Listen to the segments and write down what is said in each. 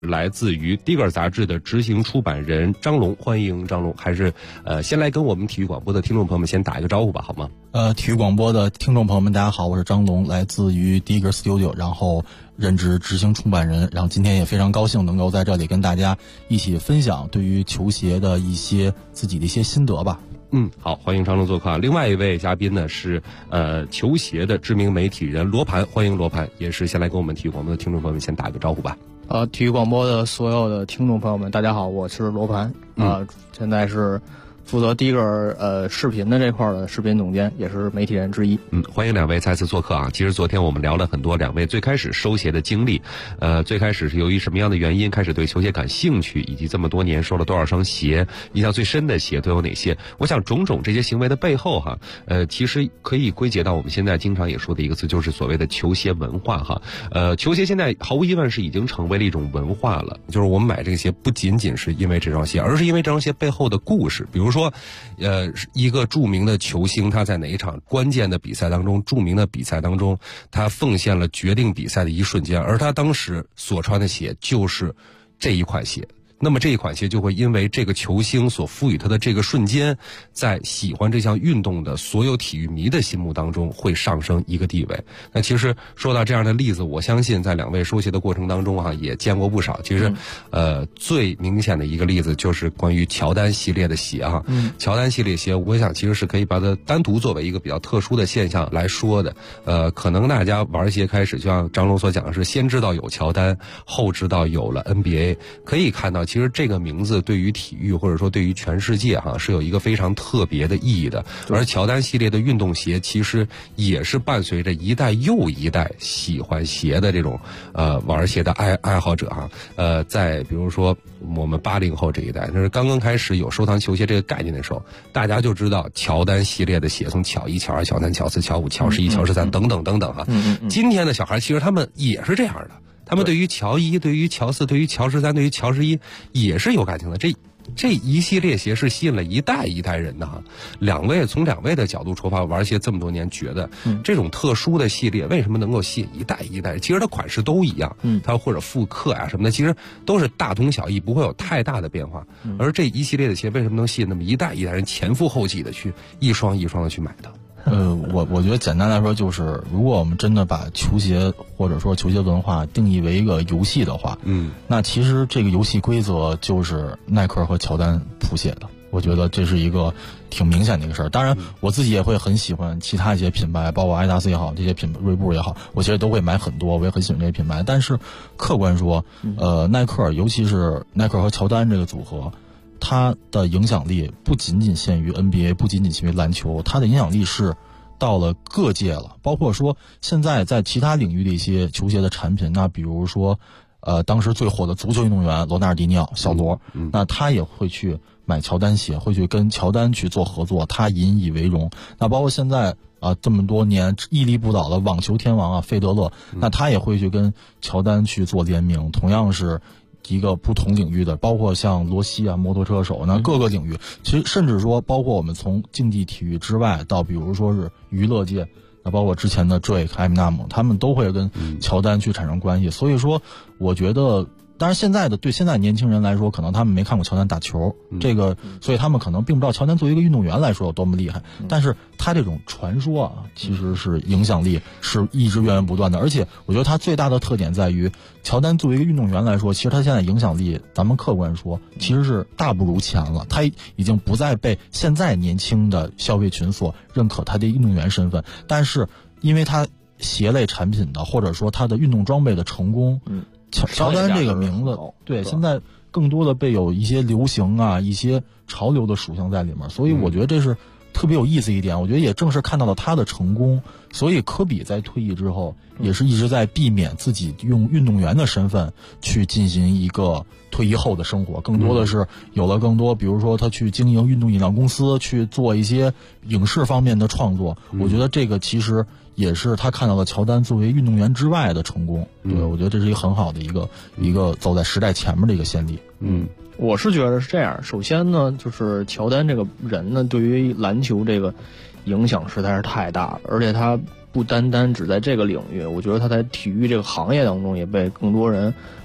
来自于《Digger》杂志的执行出版人张龙，欢迎张龙。还是先来跟我们体育广播的听众朋友们先打一个招呼吧，好吗？ 体育广播的听众朋友们，大家好，我是张龙，来自于 Digger Studio， 然后任职执行出版人，然后今天也非常高兴能够在这里跟大家一起分享对于球鞋的自己的一些心得吧。 好，欢迎张龙做客。另外一位嘉宾呢是球鞋的知名媒体人罗盘，欢迎罗盘，也是先来跟我们体育广播的听众朋友们先打一个招呼吧。 体育广播的所有的听众朋友们，大家好，我是罗盘现在是负责Digger视频的这块的视频总监，也是媒体人之一。 欢迎两位再次做客啊！其实昨天我们聊了很多两位最开始收鞋的经历，最开始是由于什么样的原因开始对球鞋感兴趣，以及这么多年收了多少双鞋，印象最深的鞋都有哪些？我想种种这些行为的背后其实可以归结到我们现在经常也说的一个词，就是所谓的球鞋文化球鞋现在毫无疑问是已经成为了一种文化了，就是我们买这个鞋不仅仅是因为这双鞋，而是因为这双鞋背后的故事，比如说一个著名的球星，他在哪一场关键的比赛当中，著名的比赛当中，他奉献了决定比赛的一瞬间，而他当时所穿的鞋就是这一款鞋。那么这一款鞋就会因为这个球星所赋予他的这个瞬间，在喜欢这项运动的所有体育迷的心目当中会上升一个地位。那其实说到这样的例子，我相信在两位收鞋的过程当中也见过不少。其实最明显的一个例子就是关于乔丹系列的鞋乔丹系列鞋我想其实是可以把它单独作为一个比较特殊的现象来说的。可能大家玩鞋开始就像张龙所讲的是先知道有乔丹，后知道有了 NBA， 可以看到其实这个名字对于体育或者说对于全世界是有一个非常特别的意义的。而乔丹系列的运动鞋其实也是伴随着一代又一代喜欢鞋的这种玩鞋的爱好者在比如说我们80后这一代，就是刚刚开始有收藏球鞋这个概念的时候，大家就知道乔丹系列的鞋，从乔1、乔2、乔3、乔4、乔5、乔11、乔13等等等等今天的小孩其实他们也是这样的，他们对于乔1、对于乔4、对于乔13、对于乔11也是有感情的。这一系列鞋是吸引了一代一代人的从两位的角度出发，玩鞋这么多年，觉得这种特殊的系列为什么能够吸引一代一代人？其实它款式都一样，它或者复刻什么的，其实都是大同小异，不会有太大的变化。而这一系列的鞋为什么能吸引那么一代一代人前赴后继的去一双一双的去买的？ 我觉得简单来说就是，如果我们真的把球鞋或者说球鞋文化定义为一个游戏的话，那其实这个游戏规则就是耐克和乔丹谱写的。我觉得这是一个挺明显的一个事儿。当然，我自己也会很喜欢其他一些品牌，包括阿迪达斯也好，这些品牌锐步也好，我其实都会买很多，我也很喜欢这些品牌。但是客观说，耐克，尤其是耐克和乔丹这个组合，它的影响力不仅仅限于 NBA， 不仅仅限于篮球，它的影响力是到了各界了。包括说现在在其他领域的一些球鞋的产品，那比如说当时最火的足球运动员罗纳尔迪尼奥小罗，那他也会去买乔丹鞋，会去跟乔丹去做合作，他引以为荣。那包括现在这么多年屹立不倒的网球天王费德勒，那他也会去跟乔丹去做联名，同样是一个不同领域的，包括像罗西摩托车手，那各个领域，其实甚至说包括我们从竞技体育之外到比如说是娱乐界，那包括之前的 Drake、艾米纳姆，他们都会跟乔丹去产生关系。所以说我觉得当然对现在年轻人来说，可能他们没看过乔丹打球，所以他们可能并不知道乔丹作为一个运动员来说有多么厉害。但是他这种传说其实是影响力是一直源源不断的。而且我觉得他最大的特点在于，乔丹作为一个运动员来说，其实他现在影响力，咱们客观说，其实是大不如前了。他已经不再被现在年轻的消费群所认可他的运动员身份，但是因为他鞋类产品的或者说他的运动装备的成功，乔丹这个名字，对，现在更多的被有一些流行一些潮流的属性在里面，所以我觉得这是特别有意思一点。我觉得也正是看到了他的成功，所以科比在退役之后也是一直在避免自己用运动员的身份去进行一个退役后的生活，更多的是有了更多，比如说他去经营运动饮料公司，去做一些影视方面的创作。我觉得这个其实也是他看到了乔丹作为运动员之外的成功。对，我觉得这是一个很好的一个走在时代前面的一个先例。 我是觉得是这样。首先呢，就是乔丹这个人呢，对于篮球这个影响实在是太大了，而且他不单单只在这个领域，我觉得他在体育这个行业当中也被更多人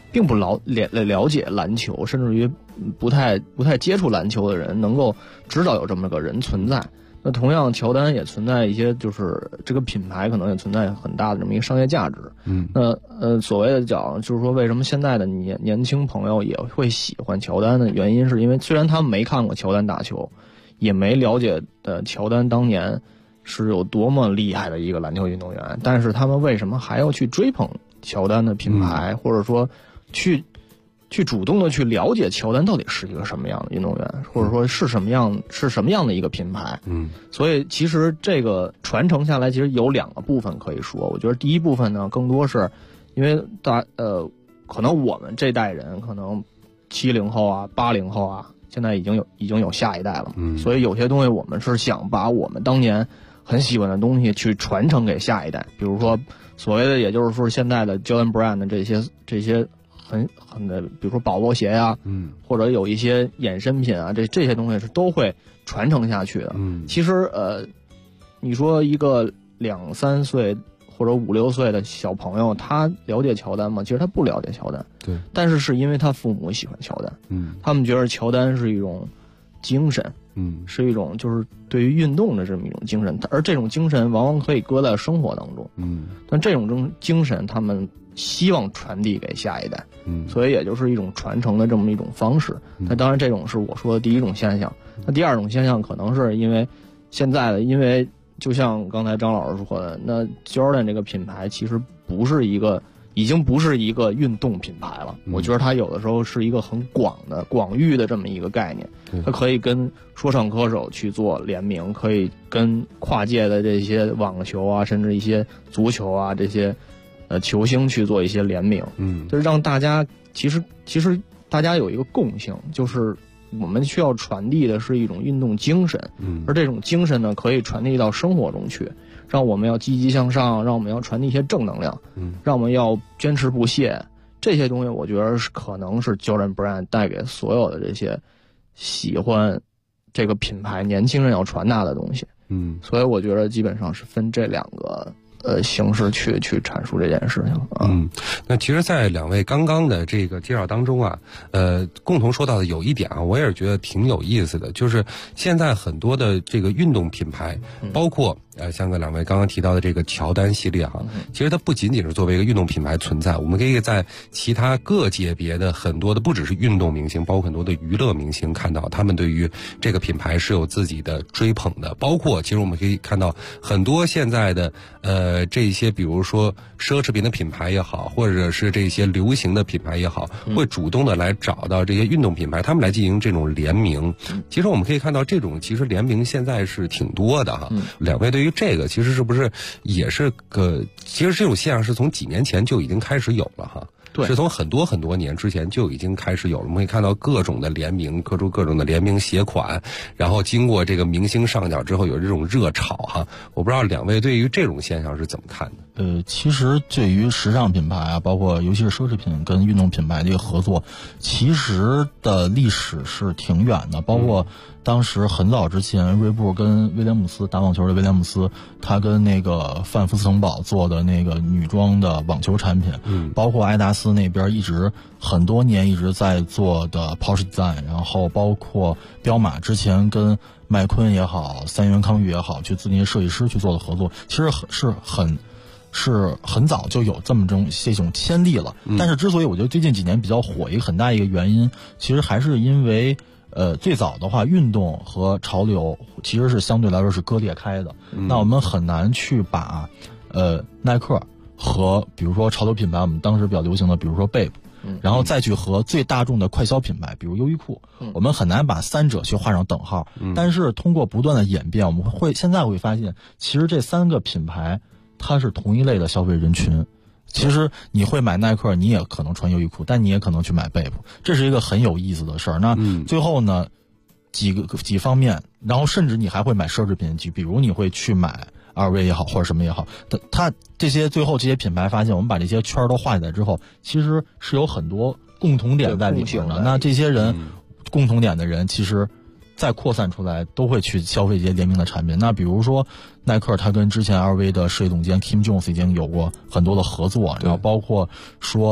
并不了解篮球，甚至于不太接触篮球的人能够知道有这么个人存在。那同样，乔丹也存在一些，就是这个品牌可能也存在很大的这么一个商业价值。那所谓的讲，就是说为什么现在的年轻朋友也会喜欢乔丹的原因，是因为虽然他们没看过乔丹打球，也没了解的乔丹当年是有多么厉害的一个篮球运动员，但是他们为什么还要去追捧乔丹的品牌，或者说去主动的去了解乔丹到底是一个什么样的运动员，或者说是什么样的一个品牌。所以其实这个传承下来，其实有2个部分可以说。我觉得第一部分呢，更多是因为可能我们这代人，可能70后啊、80后啊，现在已经有下一代了。所以有些东西我们是想把我们当年很喜欢的东西去传承给下一代，比如说所谓的，也就是说现在的 Jordan Brand 的这些很的，比如说保罗鞋呀，或者有一些衍生品啊，这些东西是都会传承下去的。其实你说一个2、3岁或者5、6岁的小朋友，他了解乔丹吗？其实他不了解乔丹。 对。 但是因为他父母喜欢乔丹，他们觉得乔丹是一种精神，是一种就是对于运动的这么一种精神，而这种精神往往可以搁在生活当中。但这种精神他们希望传递给下一代，所以也就是一种传承的这么一种方式。那当然，这种是我说的第一种现象。那第2种现象可能是因为现在的，因为就像刚才张老师说的，那 Jordan 这个品牌其实已经不是一个运动品牌了。我觉得它有的时候是一个很广域的这么一个概念，它可以跟说唱歌手去做联名，可以跟跨界的这些网球啊，甚至一些足球啊这些球星去做一些联名，就是让大家其实大家有一个共性，就是我们需要传递的是一种运动精神，而这种精神呢，可以传递到生活中去，让我们要积极向上，让我们要传递一些正能量，让我们要坚持不懈。这些东西，我觉得可能是 Jordan Brand 带给所有的这些喜欢这个品牌年轻人要传达的东西。所以我觉得基本上是分这2个形式去阐述这件事情啊。 那其实，在2位刚刚的这个介绍当中啊，共同说到的有一点啊，我也是觉得挺有意思的，就是现在很多的这个运动品牌，包括像2位刚刚提到的这个乔丹系列哈，其实它不仅仅是作为一个运动品牌存在，我们可以在其他各界别的很多的，不只是运动明星，包括很多的娱乐明星，看到他们对于这个品牌是有自己的追捧的。包括其实我们可以看到很多现在的这些，比如说奢侈品的品牌也好，或者是这些流行的品牌也好，会主动的来找到这些运动品牌，他们来进行这种联名。其实我们可以看到，这种其实联名现在是挺多的哈。2位对于这个其实是不是也是其实这种现象是从几年前就已经开始有了哈？是从很多年之前就已经开始有了。我们可以看到各种的联名，各种的联名鞋款，然后经过这个明星上脚之后有这种热潮哈。我不知道2位对于这种现象是怎么看的？ 其实对于时尚品牌啊，包括尤其是奢侈品跟运动品牌的一个合作，其实的历史是挺远的。包括当时很早之前，锐步跟威廉姆斯打网球的威廉姆斯，他跟那个范福斯滕堡做的那个女装的网球产品，包括爱达斯那边一直很多年一直在做的 Porsche Design， 然后包括彪马之前跟麦昆也好，三元康裕也好，去自己设计师去做的合作，其实是很早就有这种先例了。但是之所以我觉得最近几年比较火，一个很大一个原因，其实还是因为最早的话，运动和潮流其实是相对来说是割裂开的。那我们很难去把耐克和比如说潮流品牌，我们当时比较流行的，比如说 Bape，然后再去和最大众的快消品牌，比如优衣库，我们很难把3者去画上等号。但是通过不断的演变，我们现在会发现，其实这3个品牌它是同一类的消费人群。其实你会买耐克，你也可能穿优衣库，但你也可能去买 Bape， 这是一个很有意思的事儿。那最后呢，几方面，然后甚至你还会买奢侈品，比如你会去买LV也好，或者什么也好，它这些最后这些品牌发现，我们把这些圈都画起来之后，其实是有很多共同点在里面的。那这些人共同点的人，其实再扩散出来都会去消费这些联名的产品。那比如说耐克，他跟之前 LV 的设计总监 Kim Jones 已经有过很多的合作，然后包括说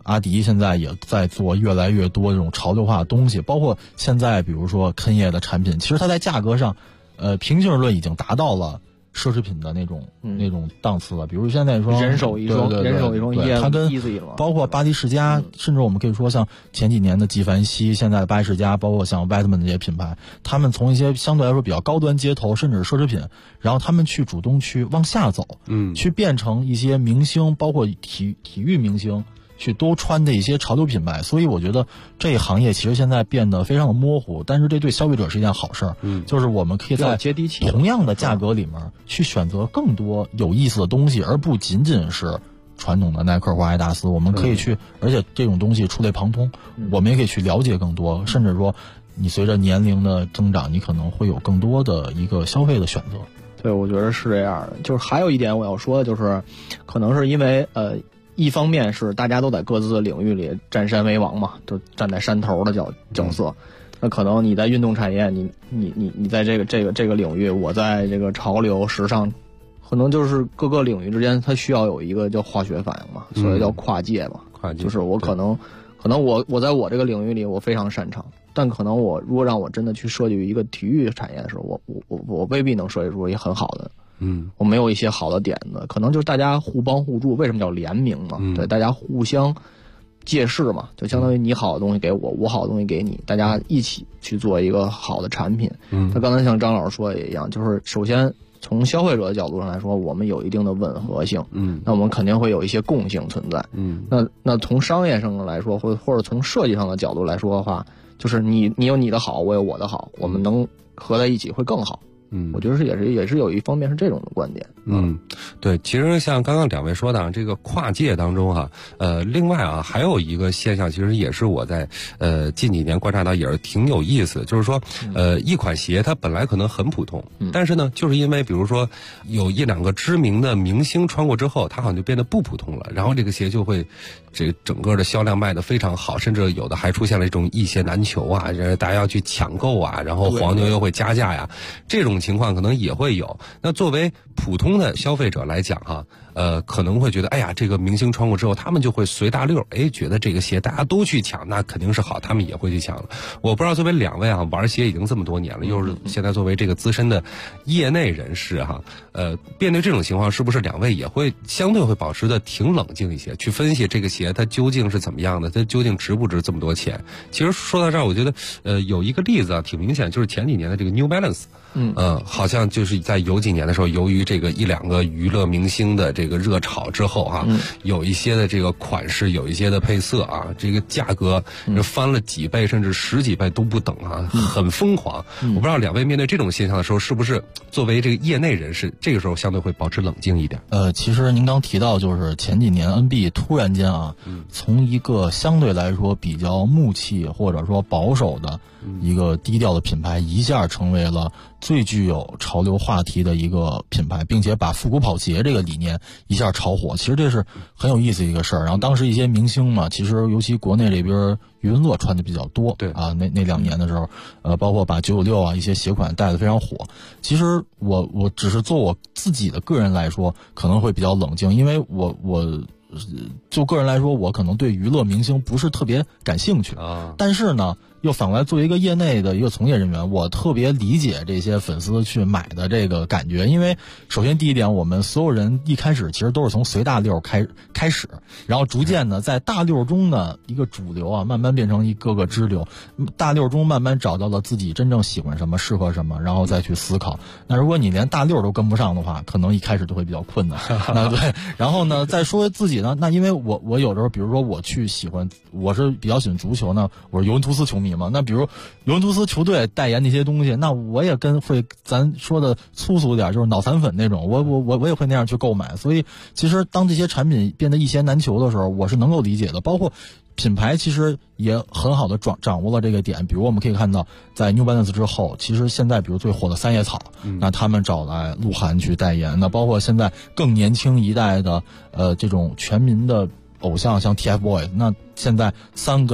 阿迪现在也在做越来越多这种潮流化的东西，包括现在比如说肯叶的产品，其实它在价格上，平均论已经达到了奢侈品的那种档次了。比如现在说人手一双，人手一双，EM， 它跟 Easy 了， 包括巴黎世家，甚至我们可以说像前几年的纪梵希，现在的巴黎世家，包括像 Whitman 这些品牌，他们从一些相对来说比较高端街头，甚至是奢侈品，然后他们去主动去往下走，去变成一些明星，包括体育明星去都穿的一些潮流品牌。所以我觉得这一行业其实现在变得非常的模糊，但是这对消费者是一件好事儿，就是我们可以在同样的价格里面去选择更多有意思的东西，而不仅仅是传统的耐克或阿迪达斯。我们可以去，而且这种东西触类旁通，我们也可以去了解更多，甚至说你随着年龄的增长，你可能会有更多的一个消费的选择。 对，我觉得是这样的。就是还有一点我要说的就是，可能是因为一方面是大家都在各自的领域里占山为王嘛，都站在山头的角色。那可能你在运动产业，你在这个领域，我在这个潮流时尚，可能就是各个领域之间它需要有一个叫化学反应嘛，所以叫跨界嘛。跨界就是我可能我在我这个领域里我非常擅长，但可能我如果让我真的去设计一个体育产业的时候，我未必能设计出一个很好的。我没有一些好的点子，可能就是大家互帮互助，为什么叫联名嘛？对，大家互相借势嘛，就相当于你好的东西给我，我好的东西给你，大家一起去做一个好的产品。那刚才像张老师说的也一样，就是首先从消费者的角度上来说，我们有一定的吻合性，那我们肯定会有一些共性存在。那从商业上来说，或者从设计上的角度来说的话，就是你有你的好，我有我的好，我们能合在一起会更好。我觉得也是有一方面是这种的观点。 对，其实像刚刚两位说的这个跨界当中哈，另外啊还有一个现象，其实也是我在近几年观察到也是挺有意思的，就是说一款鞋它本来可能很普通，但是呢就是因为比如说有一两个知名的明星穿过之后，它好像就变得不普通了，然后这个鞋就会这整个的销量卖得非常好，甚至有的还出现了一种一鞋难求啊，大家要去抢购啊，然后黄牛又会加价呀，这种情况可能也会有。那作为普通的消费者来讲哈，可能会觉得，哎呀，这个明星穿过之后，他们就会随大溜，觉得这个鞋大家都去抢，那肯定是好，他们也会去抢了。我不知道作为两位啊，玩鞋已经这么多年了，又是现在作为这个资深的业内人士哈，面对这种情况，是不是两位也会相对会保持的挺冷静一些，去分析这个鞋它究竟是怎么样的，它究竟值不值这么多钱？其实说到这儿，我觉得有一个例子啊，挺明显，就是前几年的这个 New Balance。好像就是在有几年的时候，由于这个一两个娱乐明星的这个热炒之后哈，有一些的这个款式，有一些的配色啊，这个价格翻了几倍甚至十几倍都不等啊，很疯狂。我不知道两位面对这种现象的时候，是不是作为这个业内人士，这个时候相对会保持冷静一点？ 其实您刚提到，就是前几年 NB 突然间啊，从一个相对来说比较木气或者说保守的一个低调的品牌，一下成为了最具有潮流话题的一个品牌，并且把复古跑鞋这个理念一下炒火，其实这是很有意思的一个事儿。然后当时一些明星嘛，其实尤其国内这边余文乐穿的比较多，对啊，那两年的时候，包括把996啊一些鞋款带得非常火。其实我只是做我自己的个人来说，可能会比较冷静，因为我就个人来说，我可能对娱乐明星不是特别感兴趣啊，但是呢。又反过来作为一个业内的一个从业人员，我特别理解这些粉丝去买的这个感觉。因为首先第一点，我们所有人一开始其实都是从随大溜开始，然后逐渐的在大溜中的一个主流啊，慢慢变成一个个支流，大溜中慢慢找到了自己真正喜欢什么，适合什么，然后再去思考。那如果你连大溜都跟不上的话，可能一开始就会比较困难。那对，然后呢，再说自己呢，那因为我有时候比如说我去喜欢，我是比较喜欢足球呢，我是尤文图斯球迷嘛，那比如尤文图斯球队代言那些东西，那我也会咱说的粗俗点，就是脑残粉那种，我也会那样去购买。所以其实当这些产品变得一鞋难求的时候，我是能够理解的。包括品牌其实也很好的掌握了这个点，比如我们可以看到在 New Balance 之后，其实现在比如最火的三叶草，那他们找来鹿晗去代言，那包括现在更年轻一代的这种全民的偶像，像 TFBOYS， 那现在3个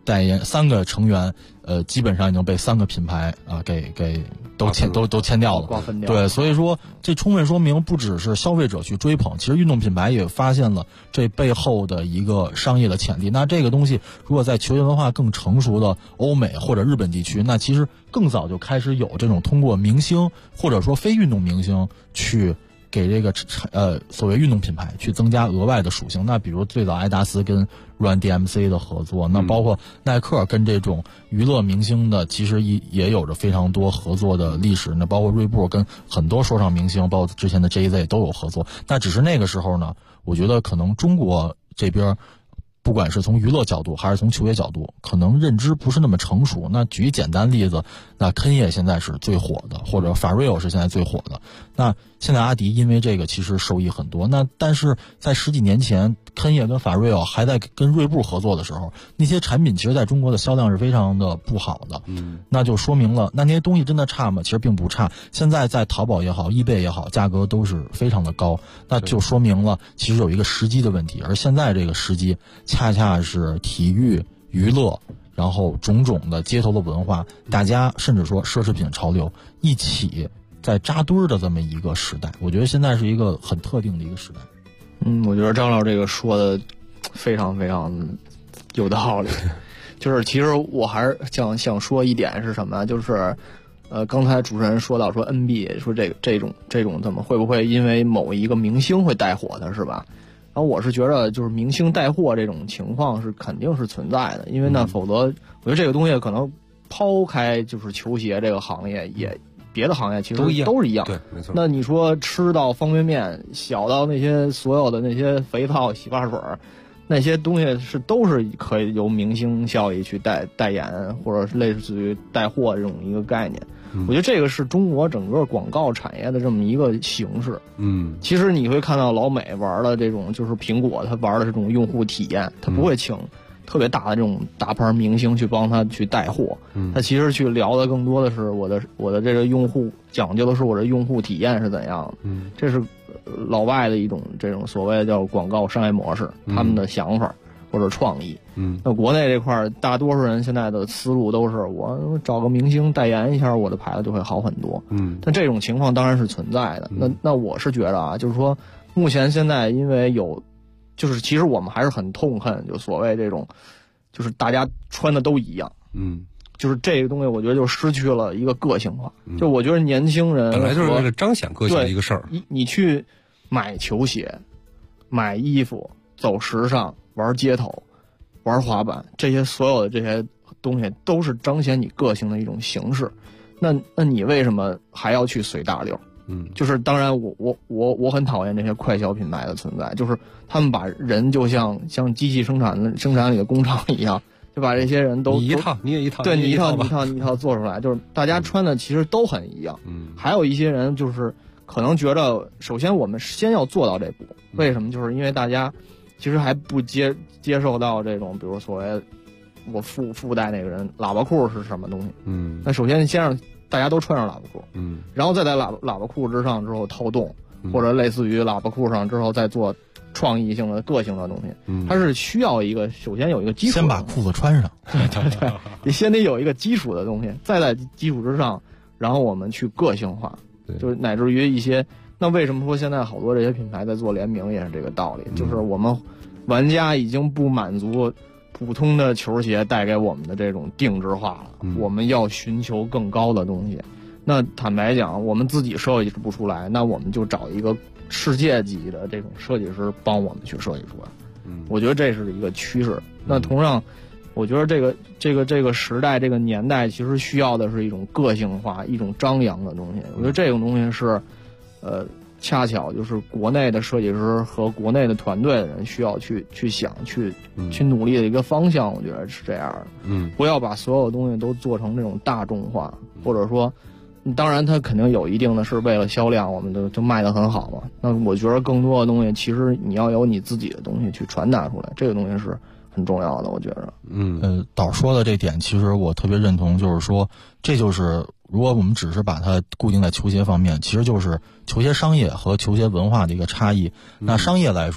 代言3个成员，基本上已经被3个品牌啊给都签掉了， 瓜分掉。 对，所以说这充分说明，不只是消费者去追捧，其实运动品牌也发现了这背后的一个商业的潜力。那这个东西如果在球鞋文化更成熟的欧美或者日本地区，那其实更早就开始有这种通过明星或者说非运动明星去给这个所谓运动品牌去增加额外的属性。那比如最早艾达斯跟 Run DMC 的合作，那包括耐克跟这种娱乐明星的其实也有着非常多合作的历史。那包括锐步跟很多说唱明星，包括之前的 JZ 都有合作。那只是那个时候呢，我觉得可能中国这边不管是从娱乐角度还是从球鞋角度，可能认知不是那么成熟。那举一简单例子，那肯业现在是最火的，或者法瑞欧是现在最火的。那现在阿迪因为这个其实受益很多。那但是在10几年前，肯业跟法瑞欧还在跟锐步合作的时候，那些产品其实在中国的销量是非常的不好的。那就说明了，那些东西真的差吗？其实并不差。现在在淘宝也好，eBay也好，价格都是非常的高。那就说明了其实有一个时机的问题，而现在这个时机恰恰是体育娱乐然后种种的街头的文化，大家甚至说奢侈品潮流一起在扎堆儿的这么一个时代。我觉得现在是一个很特定的一个时代。 我觉得张老师这个说的非常非常有道理。就是其实我还是想说一点是什么，就是刚才主持人说到说 NBA 说这种怎么会不会因为某一个明星会带火的，是吧？然后我是觉得就是明星带货这种情况是肯定是存在的，因为呢否则我觉得这个东西可能抛开就是球鞋这个行业，也别的行业其实都是一样。 对，没错。 那你说吃到方便面，小到那些所有的那些肥皂、洗发水，那些东西都是可以由明星效益去代言，或者是类似于带货这种一个概念。我觉得这个是中国整个广告产业的这么一个形式。其实你会看到老美玩的这种，就是苹果它玩的这种用户体验，它不会请特别大的这种大牌明星去帮他去带货。他其实去聊的更多的是我的这个用户，讲究的是我的用户体验是怎样的。这是老外的一种这种所谓的叫广告商业模式，他们的想法或者创意。那国内这块大多数人现在的思路都是我找个明星代言一下，我的牌子就会好很多。但这种情况当然是存在的。那我是觉得啊，就是说目前现在因为就是其实我们还是很痛恨就所谓这种就是大家穿的都一样。就是这个东西我觉得就失去了一个个性化。就我觉得年轻人本来就是为了彰显个性的一个事儿。 你去买球鞋、买衣服、走时尚、玩街头、玩滑板，这些所有的这些东西都是彰显你个性的一种形式。那你为什么还要去随大流？就是当然我很讨厌这些快消品牌的存在，就是他们把人就像机器生产里的工厂一样，就把这些人都你一套你也一套， 对你一套你一套做出来，就是大家穿的其实都很一样。还有一些人就是可能觉得，首先我们先要做到这步，为什么？就是因为大家其实还不接受到这种，比如所谓我附带那个人喇叭裤是什么东西。那首先让大家都穿上喇叭裤，然后再在喇叭裤之上之后套洞，或者类似于喇叭裤上之后再做创意性的个性的东西。它是需要首先有一个基础， 先把裤子穿上。 对，你先得有一个基础的东西，再在基础之上，然后我们去个性化，就是乃至于一些。那为什么说现在好多这些品牌在做联名也是这个道理，就是我们玩家已经不满足普通的球鞋带给我们的这种定制化了，我们要寻求更高的东西。那坦白讲，我们自己设计不出来，那我们就找一个世界级的这种设计师帮我们去设计出来。我觉得这是一个趋势。那同样，我觉得这个时代这个年代其实需要的是一种个性化、一种张扬的东西。我觉得这种东西是，恰巧就是国内的设计师和国内的团队的人需要去想去努力的一个方向。我觉得是这样的。不要把所有东西都做成这种大众化，或者说，当然它肯定有一定的是为了销量，我们就卖得很好嘛。那我觉得更多的东西，其实你要有你自己的东西去传达出来，这个东西是很重要的。我觉得， 导说的这点，其实我特别认同，就是说，这就是如果我们只是把它固定在球鞋方面，其实就是球鞋商业和球鞋文化的一个差异。那商业来说，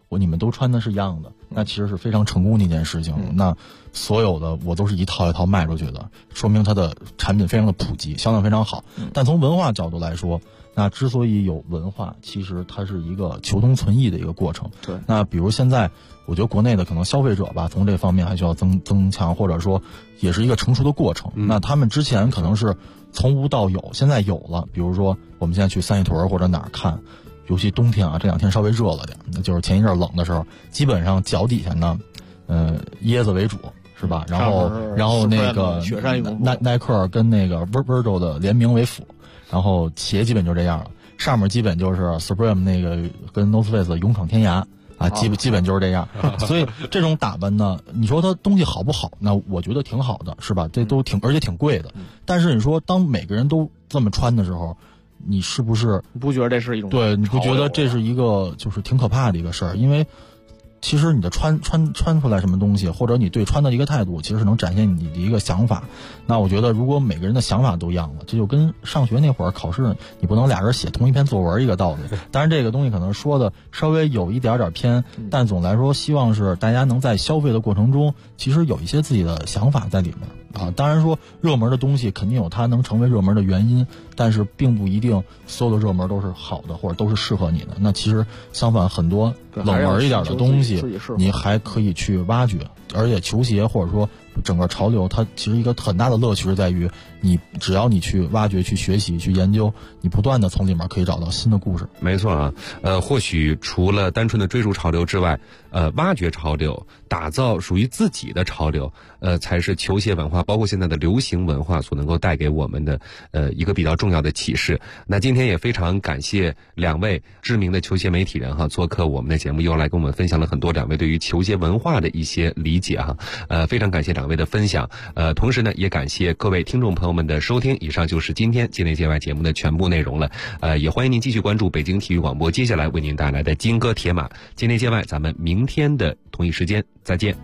你们都穿的是一样的，那其实是非常成功的一件事情。那所有的我都是一套一套卖出去的，说明它的产品非常的普及，销量非常好。但从文化角度来说，那之所以有文化，其实它是一个求同存异的一个过程。 对， 那比如现在我觉得国内的可能消费者吧，从这方面还需要增强，或者说也是一个成熟的过程。那他们之前可能是从无到有，现在有了。比如说我们现在去三里屯或者哪儿看，尤其冬天啊，这2天稍微热了点，那就是前一阵冷的时候，基本上脚底下呢，椰子为主，是吧？然后那个雪山耐克跟那个 Virgil 的联名为辅，然后鞋基本就这样了，上面基本就是 Supreme 那个跟 North Face 的勇闯天涯啊，基本就是这样。所以这种打扮呢，你说它东西好不好？那我觉得挺好的，是吧？这都而且挺贵的。但是你说当每个人都这么穿的时候，你是不是不觉得这是一种对？你不觉得这是一个就是挺可怕的一个事儿？因为其实你的穿出来什么东西，或者你对穿的一个态度，其实是能展现你的一个想法。那我觉得如果每个人的想法都一样了，这就跟上学那会儿考试你不能俩人写同一篇作文一个道理。当然这个东西可能说的稍微有一点偏，但总来说希望是大家能在消费的过程中其实有一些自己的想法在里面啊。当然说热门的东西肯定有它能成为热门的原因，但是并不一定所有的热门都是好的或者都是适合你的。那其实相反，很多冷门一点的东西你还可以去挖掘。而且球鞋或者说整个潮流，它其实一个很大的乐趣是在于你只要你去挖掘、去学习、去研究，你不断的从里面可以找到新的故事。 没错啊，或许除了单纯的追逐潮流之外，挖掘潮流，打造属于自己的潮流，才是球鞋文化包括现在的流行文化所能够带给我们的一个比较重要的启示。那今天也非常感谢2位知名的球鞋媒体人哈，做客我们的节目，又来跟我们分享了很多2位对于球鞋文化的一些理解哈。非常感谢2位的分享，同时呢也感谢各位听众朋友们的收听。以上就是今天界内界外节目的全部内容了，也欢迎您继续关注北京体育广播接下来为您带来的金戈铁马。界内界外，咱们明天的同一时间再见。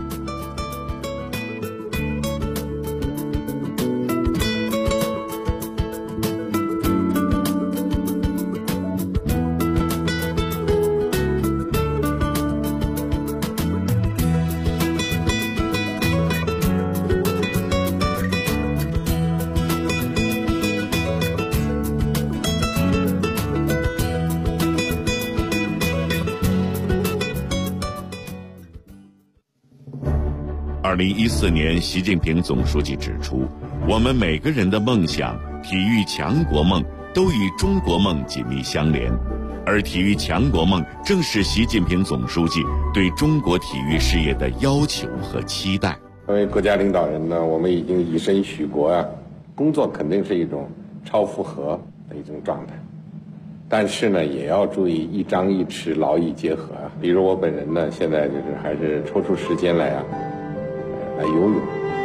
2014年，习近平总书记指出，我们每个人的梦想、体育强国梦都与中国梦紧密相连，而体育强国梦正是习近平总书记对中国体育事业的要求和期待。 作为国家领导人呢，我们已经以身许国啊，工作肯定是一种超负荷的一种状态，但是呢，也要注意一张一弛，劳逸结合啊。比如我本人呢，现在就是还是抽出时间来游泳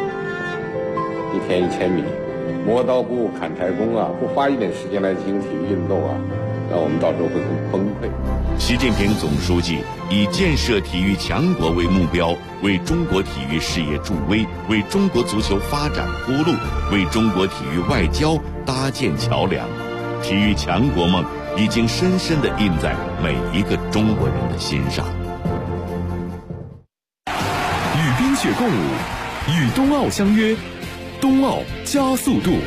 ，1天1000米，磨刀不误砍柴工啊，不花一点时间来进行体育运动啊，那我们到时候会很崩溃。 习近平总书记以建设体育强国为目标，为中国体育事业助威，为中国足球发展铺路，为中国体育外交搭建桥梁。体育强国梦已经深深地印在每一个中国人的心上。 与冰雪共舞，与冬奥相约，冬奥加速度。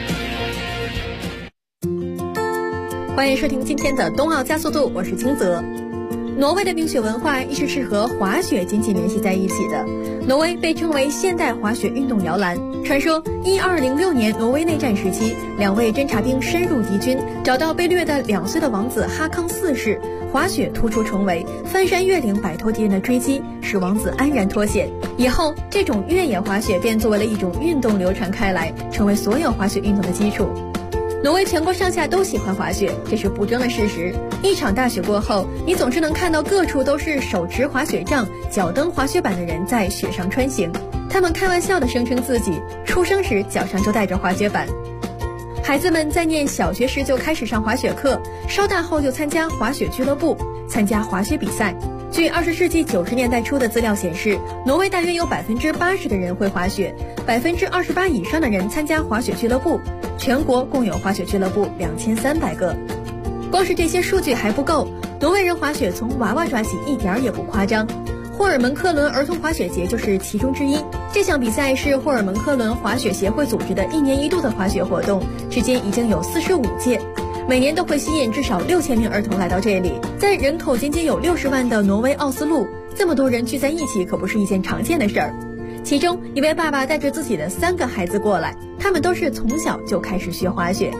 欢迎收听今天的冬奥加速度，我是金泽。挪威的冰雪文化一直是和滑雪紧紧联系在一起的。挪威被称为现代滑雪运动摇篮。传说1206年挪威内战时期，2位侦察兵深入敌军，找到被掠的2岁的王子哈康4世，滑雪突出重围，翻山越岭摆脱敌人的追击，使王子安然脱险。以后这种越野滑雪便作为了一种运动流传开来，成为所有滑雪运动的基础。挪威全国上下都喜欢滑雪，这是不争的事实。一场大雪过后，你总是能看到各处都是手持滑雪杖、脚蹬滑雪板的人在雪上穿行。他们开玩笑地声称自己出生时脚上就带着滑雪板。孩子们在念小学时就开始上滑雪课，稍大后就参加滑雪俱乐部，参加滑雪比赛。据20世纪90年代初的资料显示，挪威大约有80%的人会滑雪，28%以上的人参加滑雪俱乐部，全国共有滑雪俱乐部2300个。光是这些数据还不够，挪挪威人滑雪从娃娃抓起一点儿也不夸张。霍尔门克伦儿童滑雪节就是其中之一。这项比赛是霍尔门克伦滑雪协会组织的1年1度的滑雪活动，至今已经有45届，每年都会吸引至少6000名儿童来到这里。在人口仅仅有60万的挪威奥斯陆，这么多人聚在一起可不是一件常见的事儿。其中一位爸爸带着自己的3个孩子过来，他们都是从小就开始学滑雪。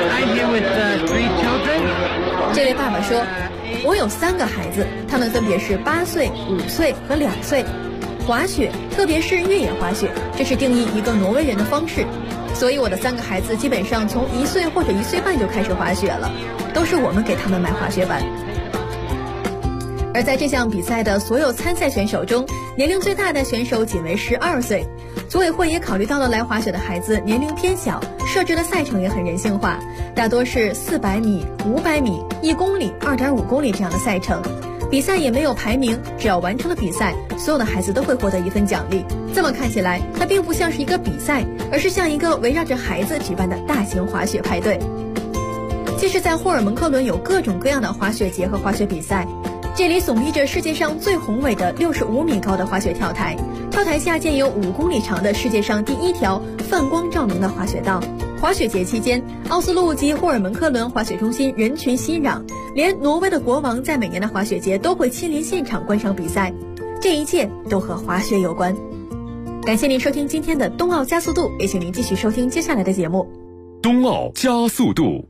这位爸爸说，我有3个孩子，他们分别是8岁、5岁和2岁。滑雪，特别是越野滑雪，这是定义一个挪威人的方式。所以我的3个孩子基本上从1岁或者1岁半就开始滑雪了，都是我们给他们买滑雪板。而在这项比赛的所有参赛选手中，年龄最大的选手仅为12岁。组委会也考虑到了来滑雪的孩子年龄偏小，设置的赛程也很人性化，大多是400米、500米、1公里、2.5公里这样的赛程。比赛也没有排名，只要完成了比赛，所有的孩子都会获得一份奖励。这么看起来，它并不像是一个比赛，而是像一个围绕着孩子举办的大型滑雪派对。其实在霍尔蒙克伦有各种各样的滑雪节和滑雪比赛，这里耸立着世界上最宏伟的65米高的滑雪跳台，跳台下建有5公里长的世界上第1条泛光照明的滑雪道。滑雪节期间，奥斯陆及霍尔蒙克伦滑雪中心人群熙攘，连挪威的国王在每年的滑雪节都会亲临现场观赏比赛，这一切都和滑雪有关。感谢您收听今天的冬奥加速度，也请您继续收听接下来的节目。 冬奥加速度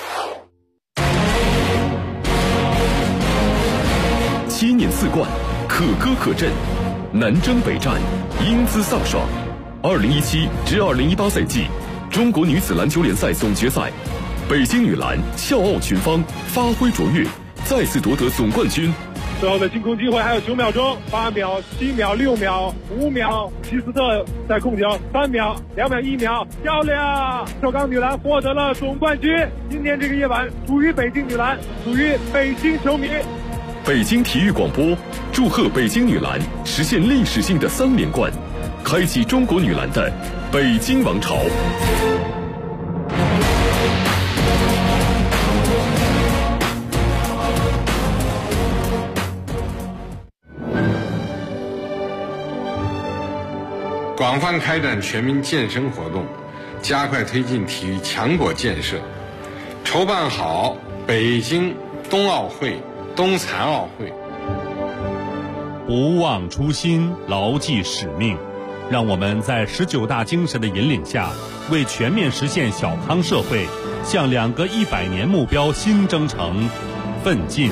，7年4冠，可歌可阵，南征北战，英姿飒爽。2017至2018赛季中国女子篮球联赛总决赛，北京女篮笑傲群芳，发挥卓越，再次夺得总冠军。 最后的进攻机会还有9秒钟，8秒、7秒、6秒、5秒，希斯特在控球，3秒、2秒、1秒，漂亮！首钢女篮获得了总冠军。今天这个夜晚属于北京女篮，属于北京球迷。 北京体育广播祝贺北京女篮实现历史性的3连冠，开启中国女篮的北京王朝。 广泛开展全民健身活动，加快推进体育强国建设，筹办好北京冬奥会、冬残奥会。 不忘初心，牢记使命，让我们在19大精神的引领下，为全面实现小康社会，向2个100年目标新征程奋进。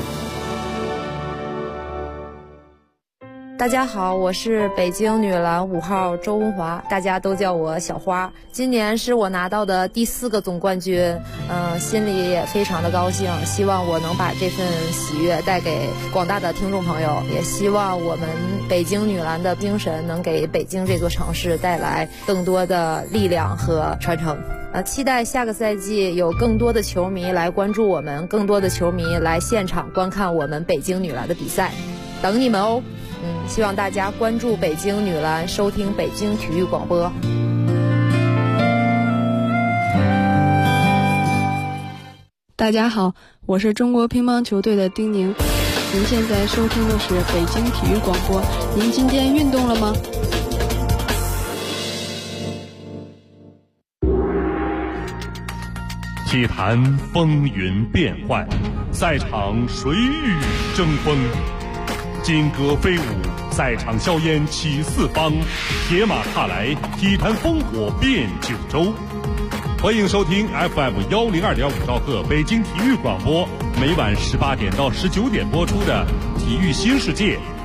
大家好，我是北京女篮5号周文华，大家都叫我小花。今年是我拿到的第4个总冠军，心里也非常的高兴，希望我能把这份喜悦带给广大的听众朋友，也希望我们北京女篮的精神能给北京这座城市带来更多的力量和传承。期待下个赛季有更多的球迷来关注我们，更多的球迷来现场观看我们北京女篮的比赛，等你们哦。希望大家关注北京女篮，收听北京体育广播。 大家好，我是中国乒乓球队的丁宁。您现在收听的是北京体育广播。您今天运动了吗？ 体坛风云变幻，赛场谁与争锋？金戈飞舞，赛场硝烟起四方，铁马踏来，体坛烽火遍九州。欢迎收听 FM102.5兆赫北京体育广播，每晚18点到19点播出的《体育新世界》。